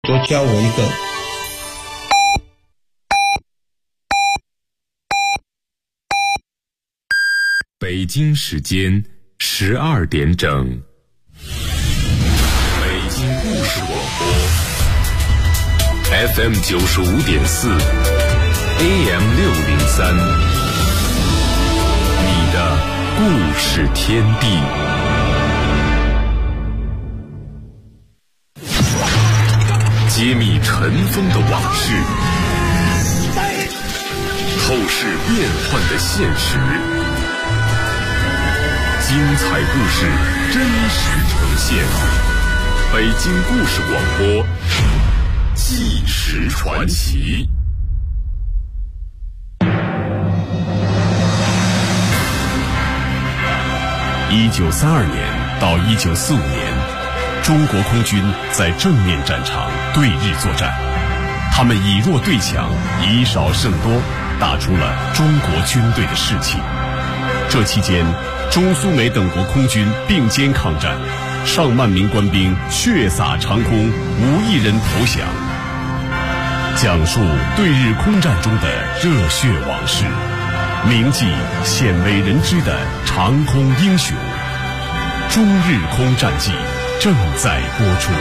多教我一个。 北京时间12点整，北京故事广播 FM 95.4 AM 603，你的故事天地。揭秘尘封的往事，透视变幻的现实，精彩故事真实呈现。北京故事广播，纪实传奇。1932年到1945年，中国空军在正面战场对日作战，他们以弱对强，以少胜多，打出了中国军队的士气。这期间，中苏美等国空军并肩抗战，上万名官兵血洒长空，无一人投降。讲述对日空战中的热血往事，铭记鲜为人知的长空英雄。中日空战记正在播出。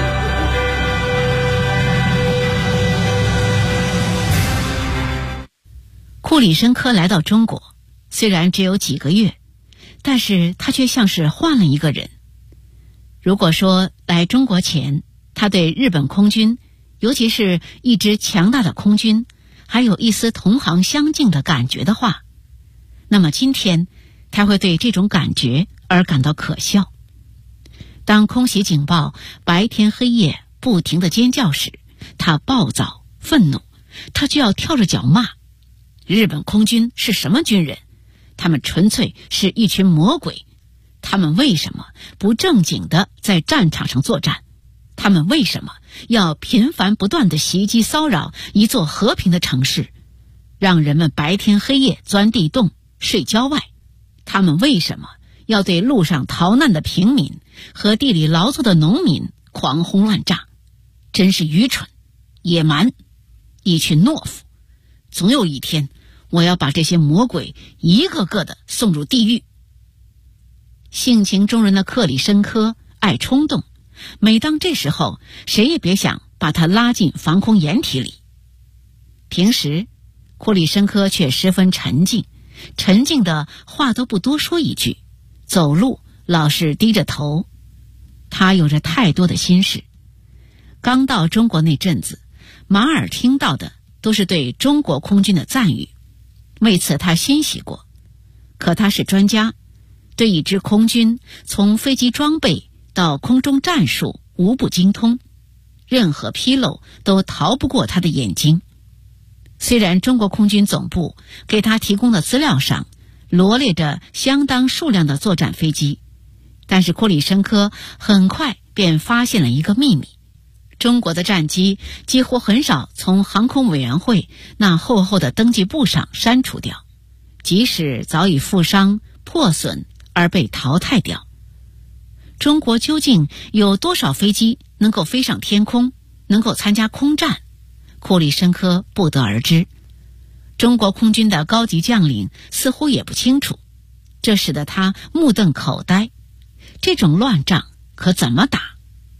库里申科来到中国，虽然只有几个月，但是他却像是换了一个人。如果说来中国前，他对日本空军，尤其是一支强大的空军，还有一丝同行相敬的感觉的话，那么今天他会对这种感觉而感到可笑。当空袭警报白天黑夜不停地尖叫时，他暴躁愤怒，他就要跳着脚骂日本空军是什么军人，他们纯粹是一群魔鬼，他们为什么不正经地在战场上作战，他们为什么要频繁不断地袭击骚扰一座和平的城市，让人们白天黑夜钻地洞睡郊外，他们为什么要对路上逃难的平民和地里劳作的农民狂轰乱炸，真是愚蠢野蛮，一群懦夫。总有一天我要把这些魔鬼一个个的送入地狱。性情中人的克里申科爱冲动，每当这时候，谁也别想把他拉进防空掩体里。平时库里申科却十分沉静的话都不多说一句，走路老是低着头。他有着太多的心事。刚到中国那阵子，马尔听到的都是对中国空军的赞誉，为此他欣喜过。可他是专家，对一支空军从飞机装备到空中战术无不精通，任何纰漏都逃不过他的眼睛。虽然中国空军总部给他提供的资料上罗列着相当数量的作战飞机，但是库里申科很快便发现了一个秘密：中国的战机几乎很少从航空委员会那厚厚的登记簿上删除掉，即使早已负伤破损而被淘汰掉。中国究竟有多少飞机能够飞上天空，能够参加空战？库里申科不得而知。中国空军的高级将领似乎也不清楚，这使得他目瞪口呆。这种乱仗可怎么打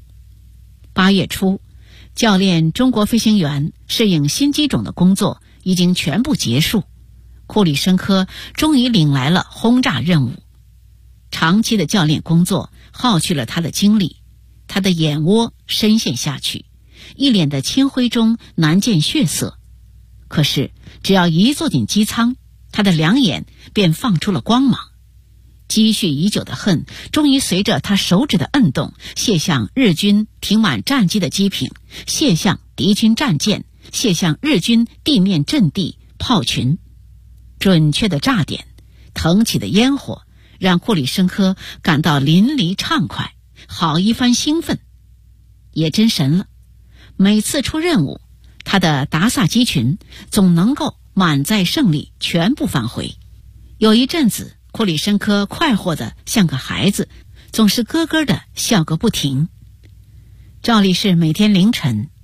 ？8月初，教练中国飞行员适应新机种的工作已经全部结束，库里申科终于领来了轰炸任务。长期的教练工作耗去了他的精力，他的眼窝深陷下去，一脸的青灰中难见血色。可是只要一坐进机舱，他的两眼便放出了光芒。积蓄已久的恨终于随着他手指的摁动泻向日军停满战机的机坪，泻向敌军战舰，泻向日军地面阵地炮群。准确的炸点，腾起的烟火，让库里申科感到淋漓畅快，好一番兴奋。也真神了，每次出任务，他的达萨机群总能够满载胜利，全部返回。有一阵子，库里申科快活得像个孩子，总是咯咯地笑个不停。照例是每天凌晨，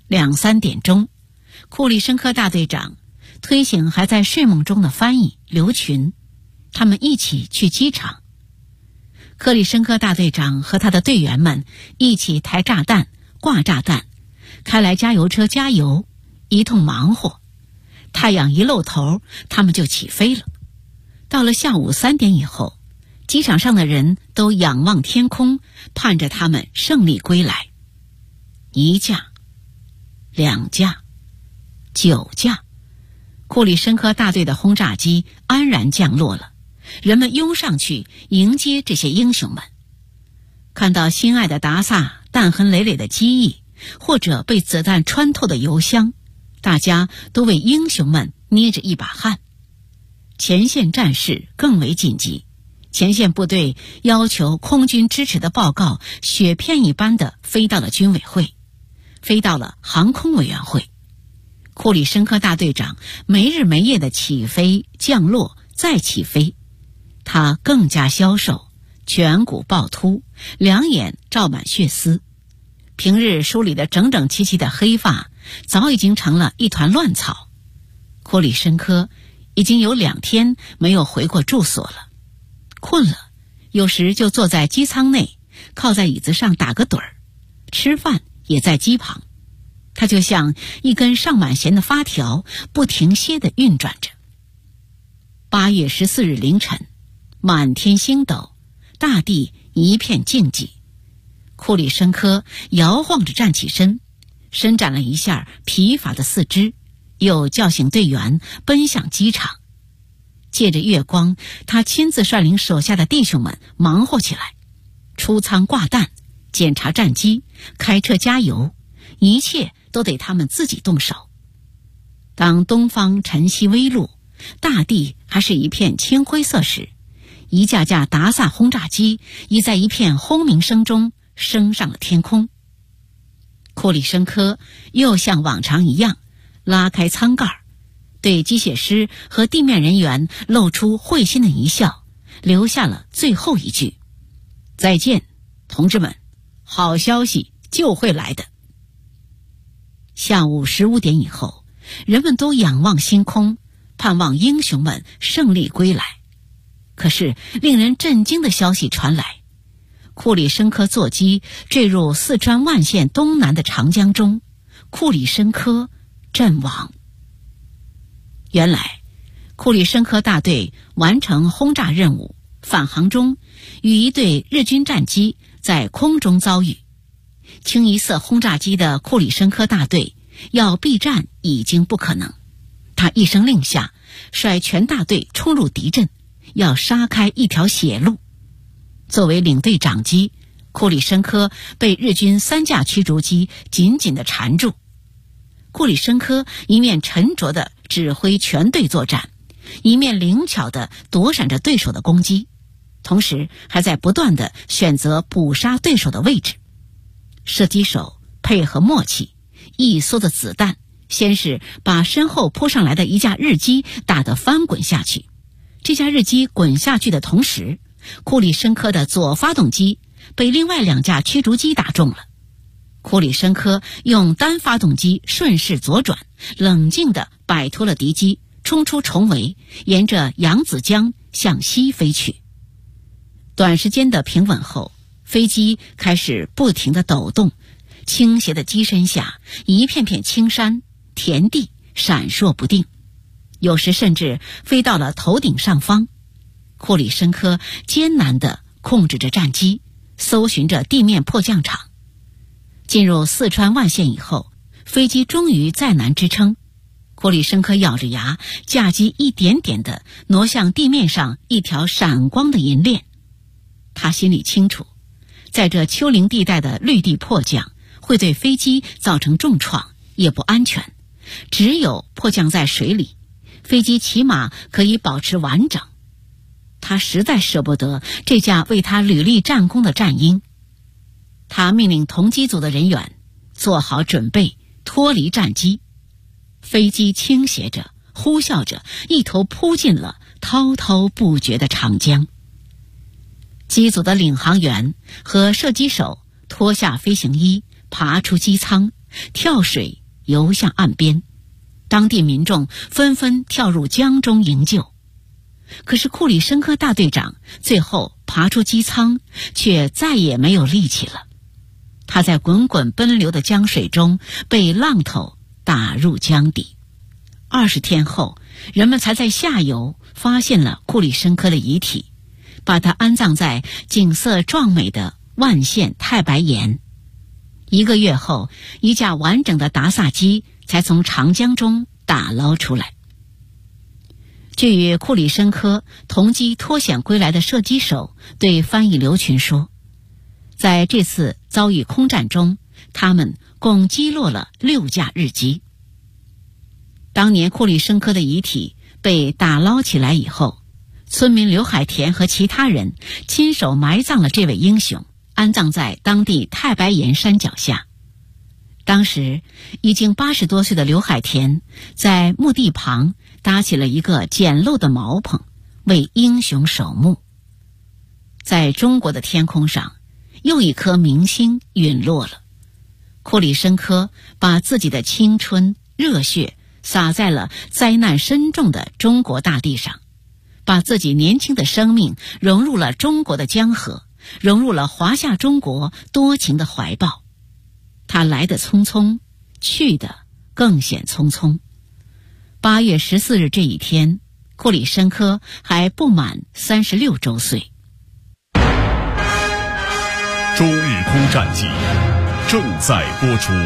2、3点钟，库里申科大队长推醒还在睡梦中的翻译刘群，他们一起去机场。克里申科大队长和他的队员们一起抬炸弹、挂炸弹，开来加油车加油，一通忙活。太阳一露头，他们就起飞了。到了下午3点以后，机场上的人都仰望天空，盼着他们胜利归来。1架、2架、9架，库里申科大队的轰炸机安然降落了。人们拥上去迎接这些英雄们。看到心爱的达萨弹痕累累的机翼，或者被子弹穿透的油箱，大家都为英雄们捏着一把汗。前线战事更为紧急，前线部队要求空军支持的报告雪片一般的飞到了军委会，飞到了航空委员会。库里申科大队长没日没夜的起飞、降落、再起飞。他更加消瘦，颧骨暴突，两眼罩满血丝，平日梳理得整整齐齐的黑发早已经成了一团乱草。库里申科已经有2天没有回过住所了，困了，有时就坐在机舱内，靠在椅子上打个盹儿，吃饭也在机旁。他就像一根上满弦的发条，不停歇地运转着。8月14日凌晨，满天星斗，大地一片静寂。库里申科摇晃着站起身，伸展了一下疲乏的四肢，又叫醒队员，奔向机场。借着月光，他亲自率领手下的弟兄们忙活起来，出舱挂弹，检查战机，开车加油，一切都得他们自己动手。当东方晨曦微露，大地还是一片青灰色时，一架架达萨轰炸机已在一片轰鸣声中升上了天空。库里申科又像往常一样拉开舱盖，对机械师和地面人员露出会心的一笑，留下了最后一句：再见，同志们，好消息就会来的。下午15点以后，人们都仰望星空，盼望英雄们胜利归来。可是令人震惊的消息传来，库里申科座机坠入四川万县东南的长江中，库里申科阵亡。原来库里申科大队完成轰炸任务返航中，与一队日军战机在空中遭遇。清一色轰炸机的库里申科大队要避战已经不可能，他一声令下，率全大队冲入敌阵，要杀开一条血路。作为领队长机，库里申科被日军3架驱逐机紧紧地缠住。库里申科一面沉着地指挥全队作战，一面灵巧地躲闪着对手的攻击，同时还在不断地选择捕杀对手的位置。射击手配合默契，一梭的子弹先是把身后扑上来的一架日机打得翻滚下去。这架日机滚下去的同时，库里申科的左发动机被另外2架驱逐机打中了。库里申科用单发动机顺势左转，冷静地摆脱了敌机，冲出重围，沿着扬子江向西飞去。短时间的平稳后，飞机开始不停地抖动，倾斜的机身下一片片青山田地闪烁不定，有时甚至飞到了头顶上方。库里申科艰难地控制着战机，搜寻着地面迫降场。进入四川万县以后，飞机终于再难支撑，库里申科咬着牙，架机一点点地挪向地面上一条闪光的银链。他心里清楚，在这丘陵地带的绿地迫降会对飞机造成重创，也不安全。只有迫降在水里，飞机起码可以保持完整。他实在舍不得这架为他屡立战功的战鹰。他命令同机组的人员做好准备，脱离战机。飞机倾斜着，呼啸着，一头扑进了滔滔不绝的长江。机组的领航员和射击手脱下飞行衣，爬出机舱， 跳水游向岸边，当地民众纷纷跳入江中营救。可是库里申科大队长最后爬出机舱，却再也没有力气了。他在滚滚奔流的江水中被浪头打入江底。20天后，人们才在下游发现了库里申科的遗体，把他安葬在景色壮美的万县太白岩。1个月后，一架完整的达萨机才从长江中打捞出来。据与库里申科同机脱险归来的射击手对翻译刘群说，在这次遭遇空战中，他们共击落了6架日机。当年库里申科的遗体被打捞起来以后，村民刘海田和其他人亲手埋葬了这位英雄，安葬在当地太白岩山脚下。当时已经80多岁的刘海田在墓地旁搭起了一个简陋的茅棚，为英雄守墓。在中国的天空上，又一颗明星陨落了。库里申科把自己的青春热血洒在了灾难深重的中国大地上，把自己年轻的生命融入了中国的江河，融入了华夏中国多情的怀抱。他来得匆匆，去得更显匆匆。8月14日这一天，库里申科还不满36周岁。 中日空战记正在播出。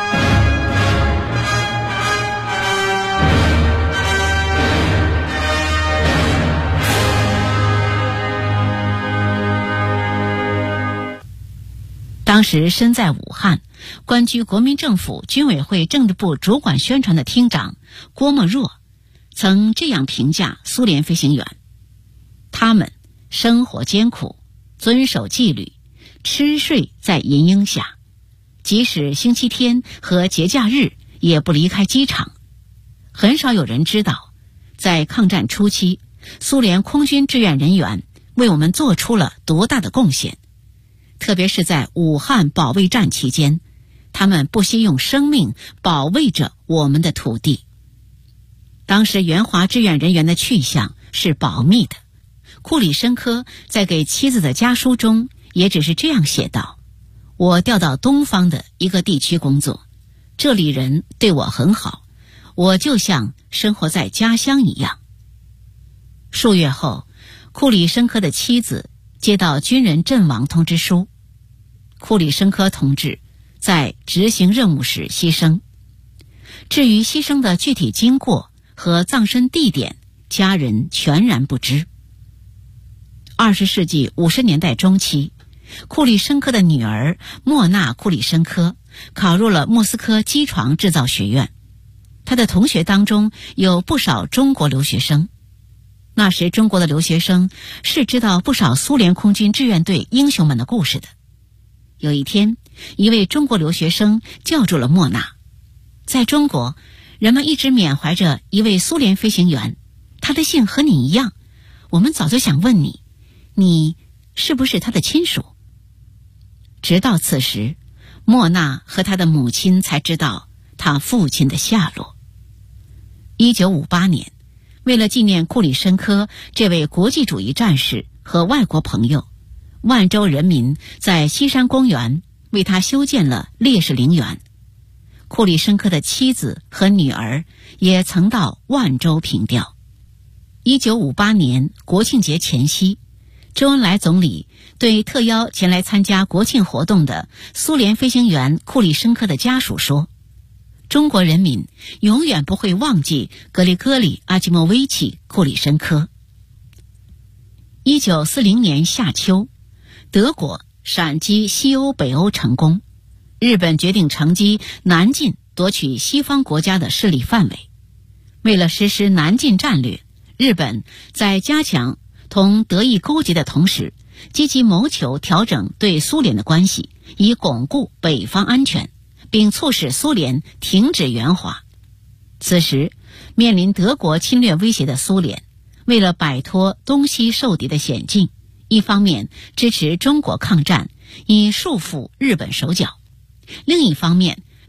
当时身在武汉，官居国民政府军委会政治部主管宣传的厅长郭沫若曾这样评价苏联飞行员：他们生活艰苦，遵守纪律，吃睡在银鹰下，即使星期天和节假日也不离开机场。很少有人知道，在抗战初期，苏联空军志愿人员为我们做出了多大的贡献。特别是在武汉保卫战期间，他们不惜用生命保卫着我们的土地。当时援华志愿人员的去向是保密的，库里申科在给妻子的家书中也只是这样写道：我调到东方的一个地区工作，这里人对我很好，我就像生活在家乡一样。数月后，库里申科的妻子接到军人阵亡通知书，库里申科同志在执行任务时牺牲。至于牺牲的具体经过和葬身地点，家人全然不知。20世纪50年代中期，库里申科的女儿莫娜·库里申科考入了莫斯科机床制造学院，她的同学当中有不少中国留学生。那时中国的留学生是知道不少苏联空军志愿队英雄们的故事的。有一天，一位中国留学生叫住了莫娜。在中国，人们一直缅怀着一位苏联飞行员，他的姓和你一样，我们早就想问你，你是不是他的亲属？直到此时，莫娜和他的母亲才知道他父亲的下落。1958年，为了纪念库里申科这位国际主义战士和外国朋友，万州人民在西山公园为他修建了烈士陵园。库里申科的妻子和女儿也曾到万州凭吊。1958年国庆节前夕，周恩来总理对特邀前来参加国庆活动的苏联飞行员库里申科的家属说，中国人民永远不会忘记格里戈里·阿基莫维奇·库里申科。1940年夏秋，德国闪击西欧、北欧成功，日本决定乘机南进，夺取西方国家的势力范围。为了实施南进战略，日本在加强同德意勾结的同时，积极谋求调整对苏联的关系，以巩固北方安全，并促使苏联停止援华。此时，面临德国侵略威胁的苏联，为了摆脱东西受敌的险境，一方面支持中国抗战，以束缚日本手脚；另一方面，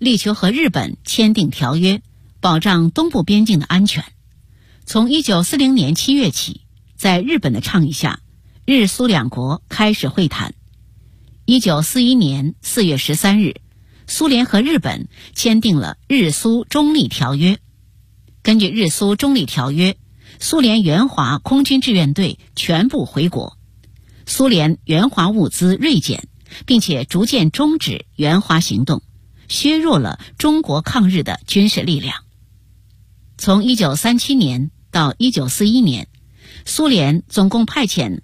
力求和日本签订条约，保障东部边境的安全。从1940年7月起，在日本的倡议下，日苏两国开始会谈。1941年4月13日，苏联和日本签订了日苏中立条约。根据日苏中立条约，苏联援华空军志愿队全部回国，苏联援华物资锐减，并且逐渐终止援华行动，削弱了中国抗日的军事力量。从1937年到1941年，苏联总共派遣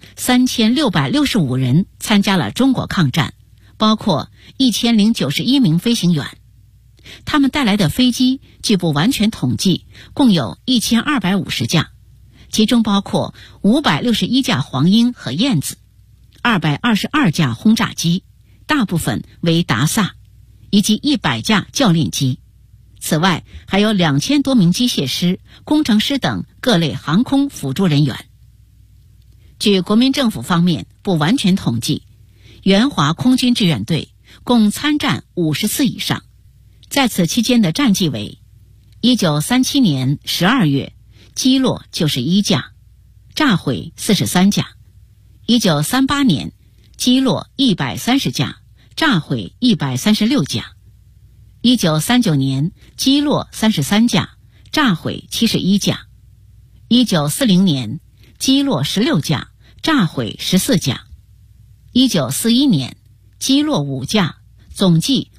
3665人参加了中国抗战，包括1091名飞行员。他们带来的飞机据不完全统计，共有1250架，其中包括561架黄鹰和燕子，222架轰炸机，大部分为达萨，以及100架教练机。此外，还有2000多名机械师、工程师等各类航空辅助人员。据国民政府方面不完全统计，援华空军志愿队共参战50次以上，在此期间的战绩为：1937年12月击落91架，炸毁43架；1938年击落130架，炸毁136架；1939年击落33架，炸毁71架；1940年击落16架，炸毁14架；1941年击落5架，总计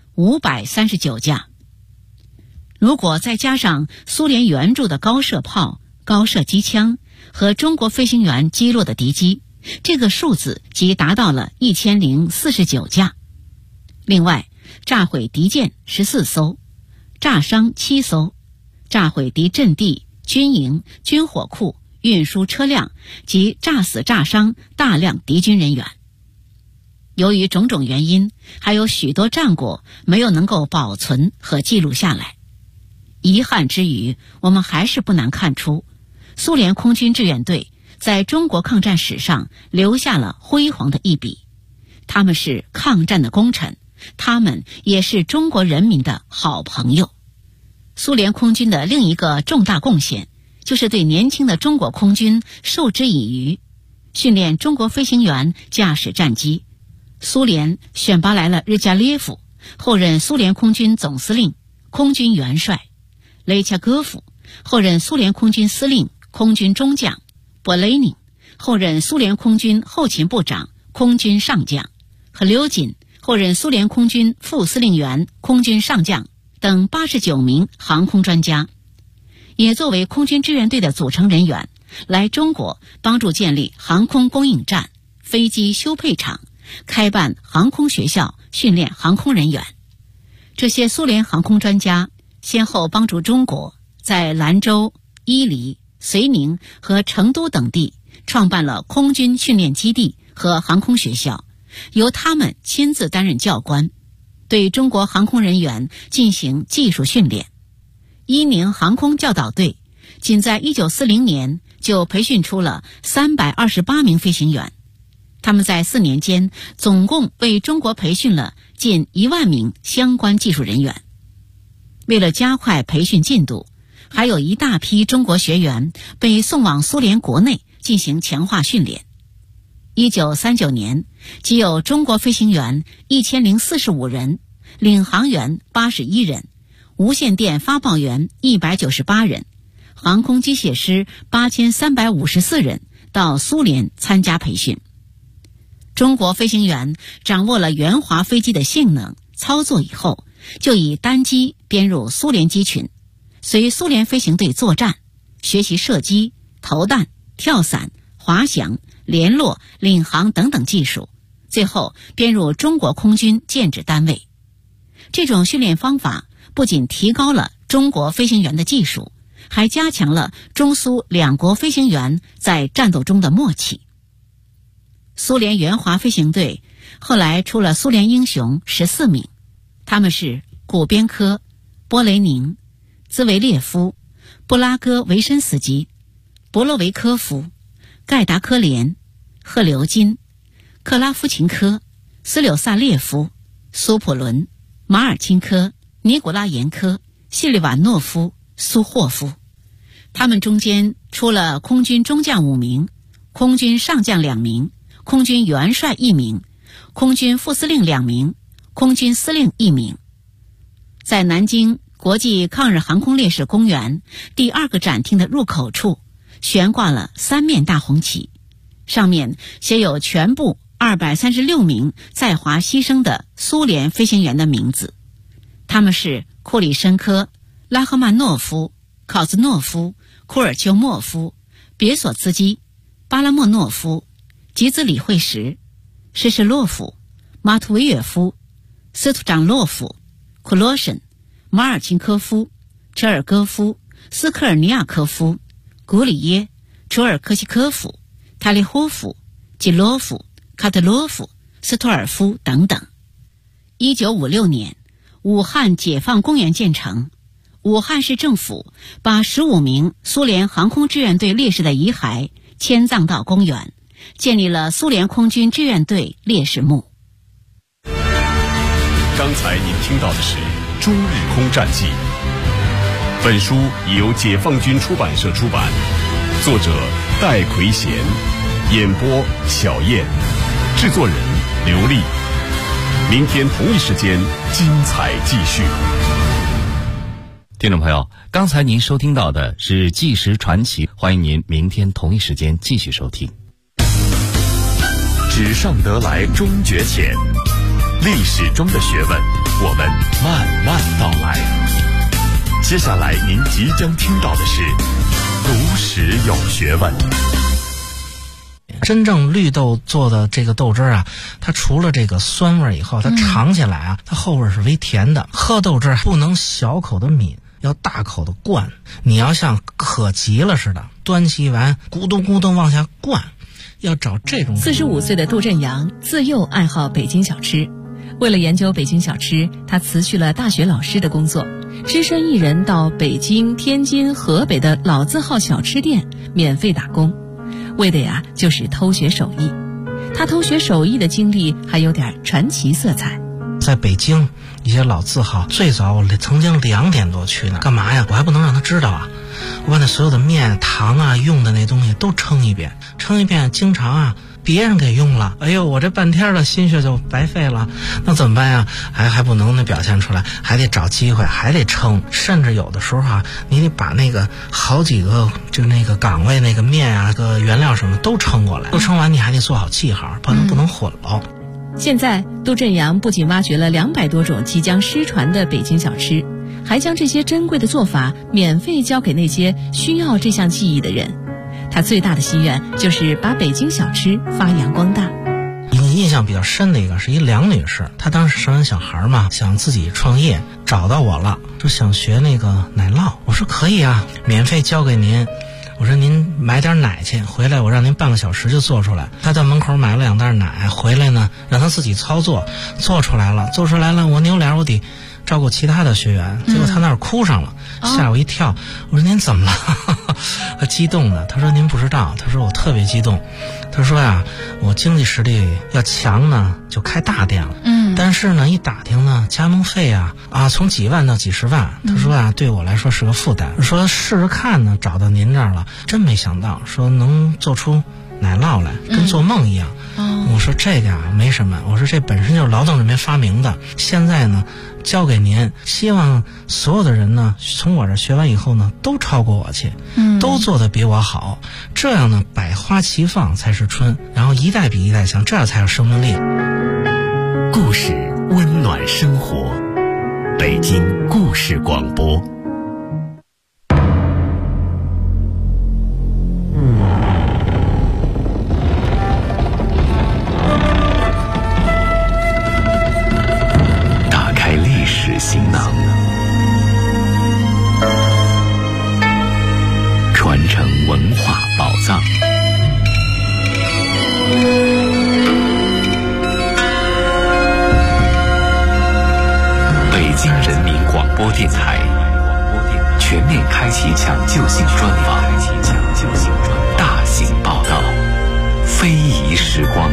539架。如果再加上苏联援助的高射炮、高射机枪和中国飞行员击落的敌机，这个数字即达到了1049架。另外，炸毁敌舰14艘，炸伤7艘，炸毁敌阵地、军营、军火库、运输车辆及炸死炸伤大量敌军人员。由于种种原因，还有许多战果没有能够保存和记录下来。遗憾之余，我们还是不难看出，苏联空军志愿队在中国抗战史上留下了辉煌的一笔。他们是抗战的功臣，他们也是中国人民的好朋友。苏联空军的另一个重大贡献，就是对年轻的中国空军授之以渔，训练中国飞行员驾驶战机。苏联选拔来了日加列夫，后任苏联空军总司令、空军元帅；雷恰戈夫，后任苏联空军司令、空军中将；波雷宁，后任苏联空军后勤部长、空军上将；和刘瑾，后任苏联空军副司令员、空军上将等89名航空专家，也作为空军志愿队的组成人员，来中国帮助建立航空供应站、飞机修配厂，开办航空学校，训练航空人员。这些苏联航空专家先后帮助中国在兰州、伊犁、绥宁和成都等地创办了空军训练基地和航空学校，由他们亲自担任教官，对中国航空人员进行技术训练。伊宁航空教导队仅在1940年就培训出了328名飞行员，他们在4年间总共为中国培训了近1万名相关技术人员。为了加快培训进度，还有一大批中国学员被送往苏联国内进行强化训练。1939年，即有中国飞行员1045人，领航员81人，无线电发报员198人，航空机械师8354人到苏联参加培训。中国飞行员掌握了援华飞机的性能、操作以后，就以单机编入苏联机群，随苏联飞行队作战，学习射击、投弹、跳伞、滑翔、联络、领航等等技术，最后编入中国空军建制单位。这种训练方法不仅提高了中国飞行员的技术，还加强了中苏两国飞行员在战斗中的默契。苏联援华飞行队后来出了苏联英雄14名，他们是古边科、波雷宁、兹维列夫、布拉戈维申斯基、博洛维科夫、盖达科连、赫留金、克拉夫琴科、斯柳萨列夫、苏普伦、马尔钦科、 尼古拉延科、谢利瓦诺夫、苏霍夫。他们中间出了空军中将5名，空军上将2名，空军元帅1名，空军副司令2名，空军司令1名。在南京国际抗日航空烈士公园第2个展厅的入口处悬挂了3面大红旗，上面写有全部236名在华牺牲的苏联飞行员的名字。他们是库里申科、拉赫曼诺夫、考兹诺夫、库尔丘莫夫、别索茨基、巴拉莫诺夫、吉兹里惠什、施什洛夫、马图维耶夫、斯图长洛夫、库罗申、马尔钦科夫、车尔戈夫、斯科尔尼亚科夫、古里耶、楚尔科西科夫、塔利霍夫、基洛夫、卡特洛夫、斯托尔夫等等。1956年，武汉解放公园建成，武汉市政府把15名苏联航空志愿队烈士的遗骸迁葬到公园，建立了苏联空军志愿队烈士墓。 刚才您听到的是《中日空战记》，本书已由解放军出版社出版，作者戴奎贤，演播小燕，制作人刘丽。明天同一时间精彩继续。 听众朋友，刚才您收听到的是纪实传奇，欢迎您明天同一时间继续收听。 纸上得来终觉浅，历史中的学问，我们慢慢道来。接下来您即将听到的是读史有学问。 真正绿豆做的这个豆汁啊，它除了这个酸味以后，它尝起来啊，它后味是微甜的。喝豆汁不能小口的抿，要大口的灌。你要像渴急了似的，端起一碗咕咚咕咚往下灌，要找这种。 45岁的杜振阳自幼爱好北京小吃，为了研究北京小吃，他辞去了大学老师的工作，只身一人到北京、天津、河北的老字号小吃店免费打工，为的呀就是偷学手艺。他偷学手艺的经历还有点传奇色彩。 在北京一些老字号，最早我曾经2点多去呢，干嘛呀？我还不能让他知道啊！我把那所有的面、糖啊、用的那东西都称一遍，经常啊别人给用了，哎呦，我这半天的心血就白费了，那怎么办呀？还不能表现出来，还得找机会，还得称，甚至有的时候啊，你得把那个好几个就那个岗位那个面啊、个原料什么都称过来，都称完你还得做好记号，不能混了。 现在杜振阳不仅挖掘了200多种即将失传的北京小吃，还将这些珍贵的做法免费交给那些需要这项技艺的人。他最大的心愿就是把北京小吃发扬光大。 印象比较深的一个是一梁女士，她当时生完小孩嘛，想自己创业，找到我了，说想学那个奶酪。我说可以啊，免费交给您。我说您买点奶去，回来我让您半个小时就做出来。他在门口买了2袋奶，回来呢让他自己操作，做出来了，我扭脸我得照顾其他的学员，结果他那儿哭上了，吓我一跳。我说您怎么了？他激动的，他说您不知道，他说我特别激动，他说呀，我经济实力要强呢就开大店了，但是呢一打听呢加盟费啊从几万到几十万，他说啊对我来说是个负担，说试试看呢，找到您这儿了，真没想到说能做出奶酪来，跟做梦一样。我说这个啊没什么，我说这本身就是劳动人民发明的，现在呢交给您，希望所有的人呢从我这学完以后呢都超过我去，都做得比我好，这样呢百花齐放才是春，然后一代比一代强，这样才有生命力。 故事温暖生活，北京故事广播。行囊，传承文化宝藏。北京人民广播电台全面开启抢救性专访，大型报道，非遗时光。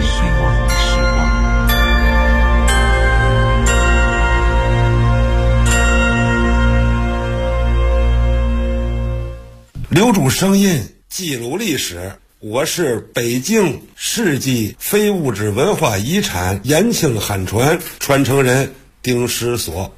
留住声音，记录历史。我是北京世纪非物质文化遗产延庆汉传传承人丁石所。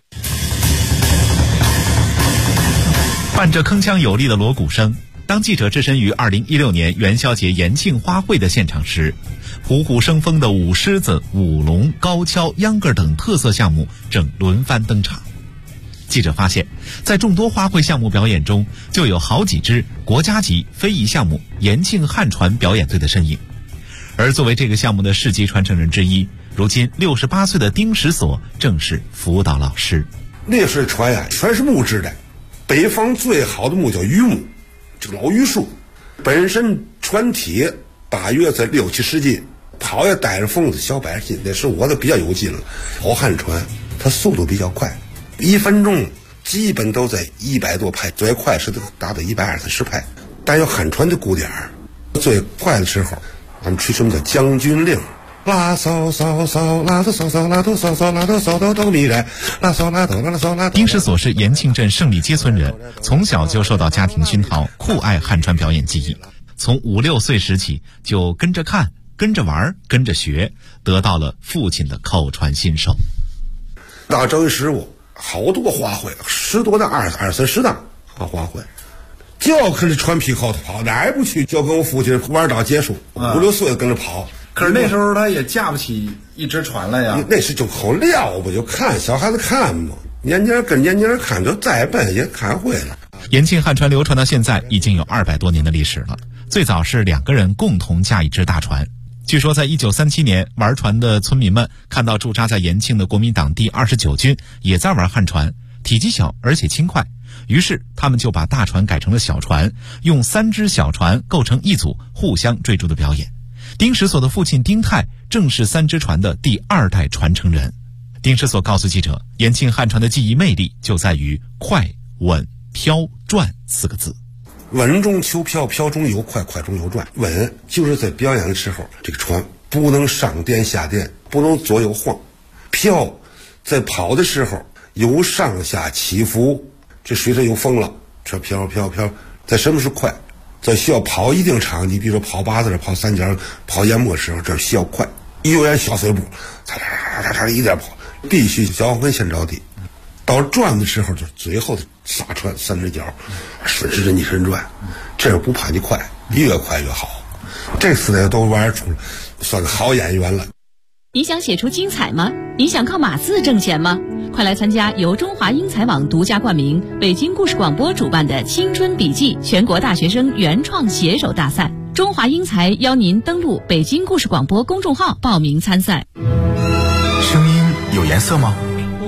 伴着铿锵有力的锣鼓声，当记者置身于2016年元宵节延庆花卉的现场时，虎虎生风的舞狮子、舞龙、高跷、秧歌等特色项目正轮番登场。记者发现，在众多花卉项目表演中，就有好几支国家级非遗项目延庆汉传表演队的身影。而作为这个项目的世纪传承人之一，如今68岁的丁石所正是辅导老师。 那时候船呀，全是木质的，北方最好的木叫榆木，这个老榆树，本身船体大约在6、70斤，跑也带着风子小100斤，那是我的比较有劲了。好汉船，它速度比较快，1分钟基本都在100多拍，最快是达到120拍。但有汉船的鼓点，最快的时候，俺们吹什么叫将军令。拉骚骚骚，拉哆骚骚，拉哆骚骚，拉哆骚哆哆咪来，拉骚拉哆拉骚拉。 丁石所是延庆镇胜利街村人，从小就受到家庭熏陶，酷爱汉传表演技艺。从5、6岁时起，就跟着看、跟着玩、跟着学，得到了父亲的口传心授。 到正月15，好多花卉，10多档、20、30档花卉，就要跟着船皮后头跑，哪儿也不去，就跟我父亲玩到结束，5、6岁跟着跑。 可是那时候他也架不起一只船来呀。 那是就好撂不就看小孩子看嘛，年年跟年年看，就再笨也看会了。 延庆汉传流传到现在已经有200多年的历史了。最早是2个人共同驾一只大船。据说在1937年，玩船的村民们看到驻扎在延庆的国民党第29军也在玩汉船，体积小而且轻快，于是他们就把大船改成了小船，用3只小船构成一组，互相追逐的表演。丁石所的父亲丁泰正是3只船的第2代传承人。丁石所告诉记者，延庆汉传的技艺魅力就在于快、稳、飘、转4个字。 稳中求飘，飘中有快，快中有转。稳就是在表演的时候，这个船不能上颠下颠，不能左右晃。飘在跑的时候有上下起伏，这水上有风了，这飘飘飘。在什么是快？在需要跑一定场地，比如说跑8字、跑3角、跑淹没的时候，这需要快，有点小碎步，嚓嚓嚓嚓一点跑，必须脚跟先着地。到转的时候，就最后的刹船3只脚，顺时针逆时针转，这样不怕你快，越快越好。这4代都玩出了，算个好演员了。 你想写出精彩吗？你想靠码字挣钱吗？快来参加由中华英才网独家冠名、北京故事广播主办的青春笔记全国大学生原创写手大赛。中华英才邀您登录北京故事广播公众号报名参赛。 声音有颜色吗？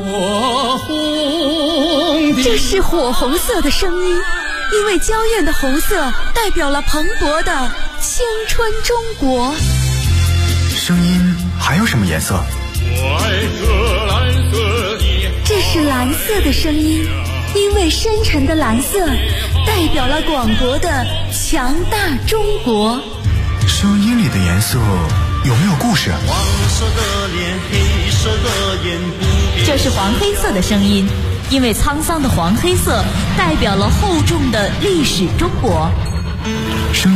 这是火红色的声音，因为娇艳的红色代表了蓬勃的青春中国。 声音还有什么颜色？ 这是蓝色的声音，因为深沉的蓝色代表了广博的强大中国。 声音里的颜色有没有故事？ 黄色的脸，黑色的眼， 这是黄黑色的声音，因为沧桑的黄黑色代表了厚重的历史中国。